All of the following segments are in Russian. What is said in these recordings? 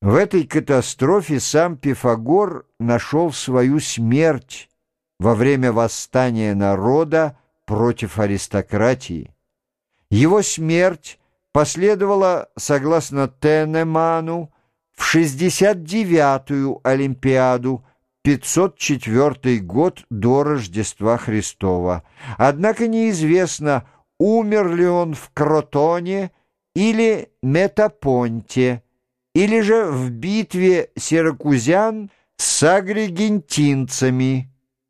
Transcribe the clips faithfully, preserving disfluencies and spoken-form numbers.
В этой катастрофе сам Пифагор нашел свою смерть во время восстания народа против аристократии. Его смерть последовала, согласно Тенеману, в шестьдесят девятую Олимпиаду, пятьсот четвёртый год до Рождества Христова. Однако неизвестно, умер ли он в Кротоне или Метапонте, или же в битве сиракузян с агригентинцами.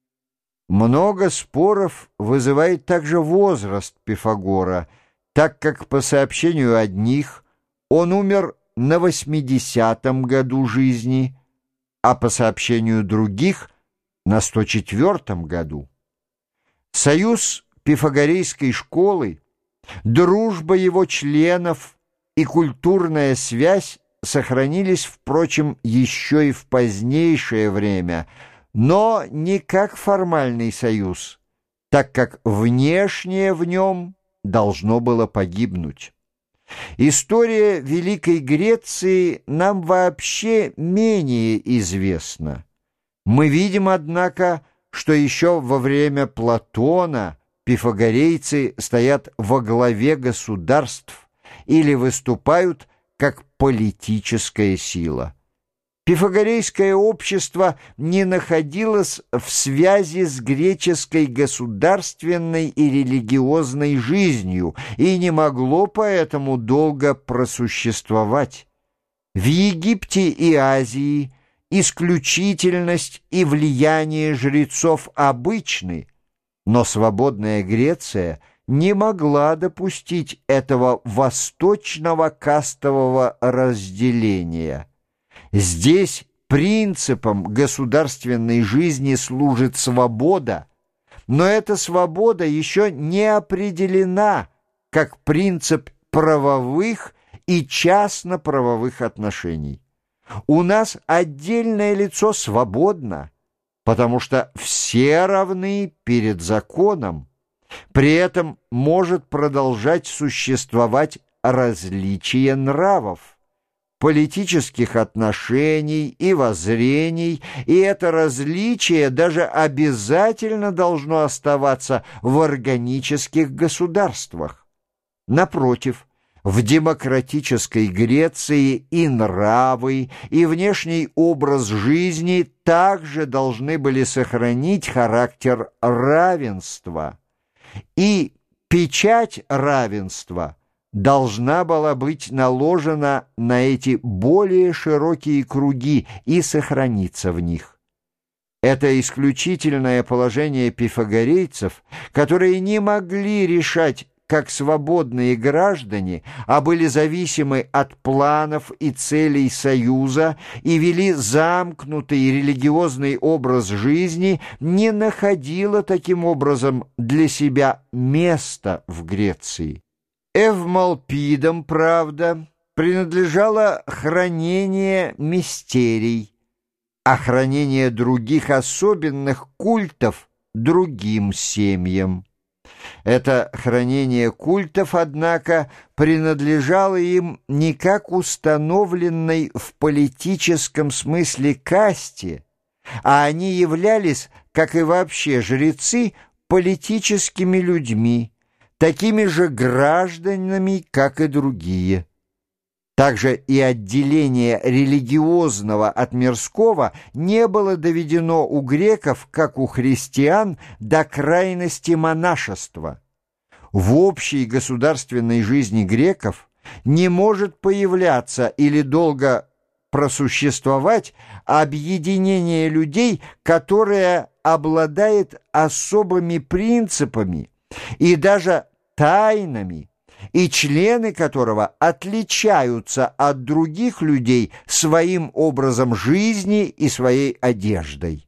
Много споров вызывает также возраст Пифагора, так как, по сообщению одних, он умер на восьмидесятом году жизни, а по сообщению других — на сто четвёртом году. Союз пифагорейской школы, дружба его членов и культурная связь сохранились, впрочем, еще и в позднейшее время, но не как формальный союз, так как внешнее в нем должно было погибнуть. История Великой Греции нам вообще менее известна. Мы видим, однако, что еще во время Платона пифагорейцы стоят во главе государств или выступают как политическая сила. Пифагорейское общество не находилось в связи с греческой государственной и религиозной жизнью и не могло поэтому долго просуществовать. В Египте и Азии исключительность и влияние жрецов обычны, но свободная Греция не могла допустить этого восточного кастового разделения. Здесь принципом государственной жизни служит свобода, но эта свобода еще не определена как принцип правовых и частно-правовых отношений. У нас отдельное лицо свободно, потому что все равны перед законом. При этом может продолжать существовать различие нравов, политических отношений и воззрений, и это различие даже обязательно должно оставаться в органических государствах. Напротив, в демократической Греции и нравы, и внешний образ жизни также должны были сохранить характер равенства. И печать равенства должна была быть наложена на эти более широкие круги и сохраниться в них. Это исключительное положение пифагорейцев, которые не могли решать как свободные граждане, а были зависимы от планов и целей Союза и вели замкнутый религиозный образ жизни, не находило таким образом для себя места в Греции. Эвмалпидам, правда, принадлежало хранение мистерий, а хранение других особенных культов другим семьям. Это хранение культов, однако, принадлежало им не как установленной в политическом смысле касте, а они являлись, как и вообще жрецы, политическими людьми, такими же гражданами, как и другие. Также и отделение религиозного от мирского не было доведено у греков, как у христиан, до крайности монашества. В общей государственной жизни греков не может появляться или долго просуществовать объединение людей, которое обладает особыми принципами и даже тайнами, и члены которого отличаются от других людей своим образом жизни и своей одеждой.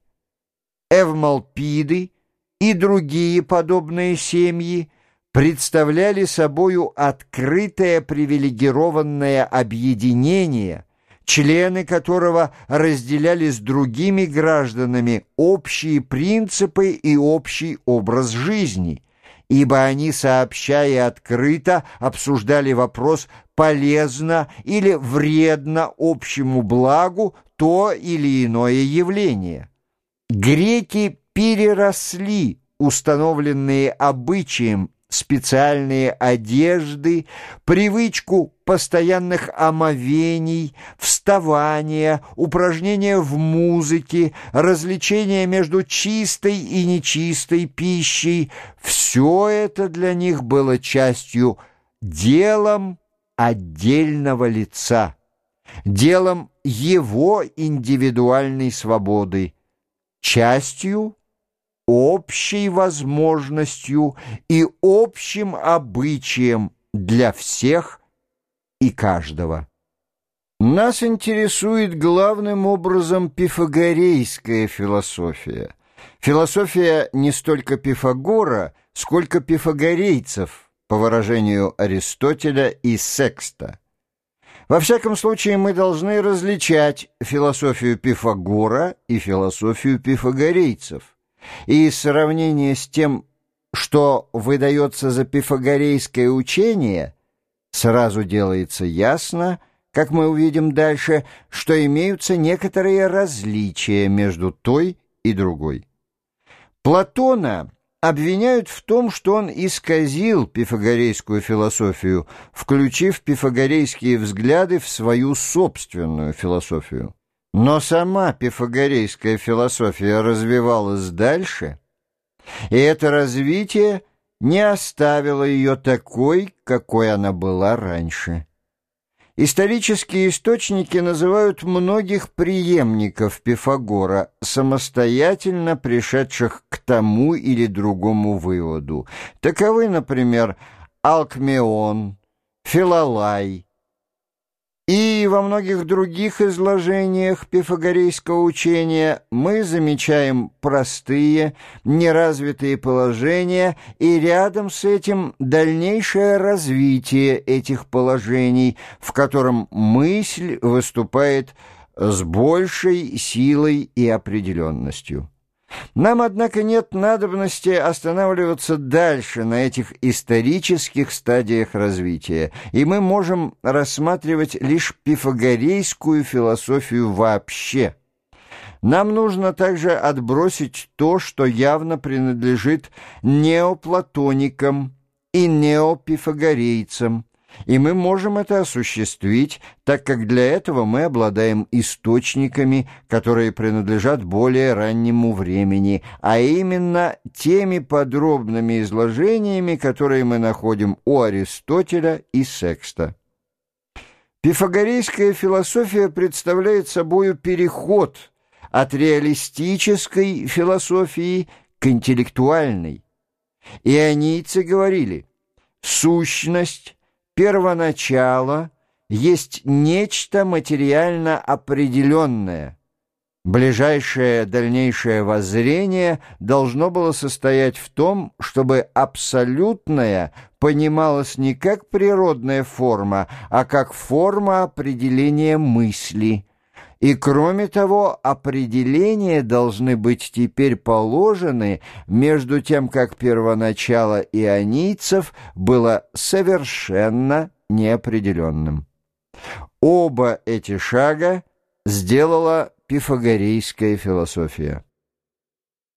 Эвмалпиды и другие подобные семьи представляли собою открытое привилегированное объединение, члены которого разделяли с другими гражданами общие принципы и общий образ жизни, ибо они, сообщая открыто, обсуждали вопрос, полезно или вредно общему благу то или иное явление. Греки переросли установленные обычаем специальные одежды, привычку постоянных омовений, вставания, упражнения в музыке, развлечения между чистой и нечистой пищей. Все это для них было частью делом отдельного лица, делом его индивидуальной свободы, частью общей возможностью и общим обычаем для всех и каждого. Нас интересует главным образом пифагорейская философия. Философия не столько Пифагора, сколько пифагорейцев, по выражению Аристотеля и Секста. Во всяком случае, мы должны различать философию Пифагора и философию пифагорейцев. И сравнение с тем, что выдается за пифагорейское учение, сразу делается ясно, как мы увидим дальше, что имеются некоторые различия между той и другой. Платона обвиняют в том, что он исказил пифагорейскую философию, включив пифагорейские взгляды в свою собственную философию. Но сама пифагорейская философия развивалась дальше, и это развитие не оставило ее такой, какой она была раньше. Исторические источники называют многих преемников Пифагора, самостоятельно пришедших к тому или другому выводу. Таковы, например, Алкмеон, Филолай. И во многих других изложениях пифагорейского учения мы замечаем простые, неразвитые положения и рядом с этим дальнейшее развитие этих положений, в котором мысль выступает с большей силой и определенностью. Нам, однако, нет надобности останавливаться дальше на этих исторических стадиях развития, и мы можем рассматривать лишь пифагорейскую философию вообще. Нам нужно также отбросить то, что явно принадлежит неоплатоникам и неопифагорейцам, и мы можем это осуществить, так как для этого мы обладаем источниками, которые принадлежат более раннему времени, а именно теми подробными изложениями, которые мы находим у Аристотеля и Секста. Пифагорейская философия представляет собою переход от реалистической философии к интеллектуальной. Ионийцы говорили: «Сущность, первоначало есть нечто материально определенное. Ближайшее дальнейшее воззрение должно было состоять в том, чтобы абсолютное понималось не как природная форма, а как форма определения мысли». И кроме того, определения должны быть теперь положены между тем, как первоначало ионийцев было совершенно неопределенным. Оба эти шага сделала пифагорейская философия.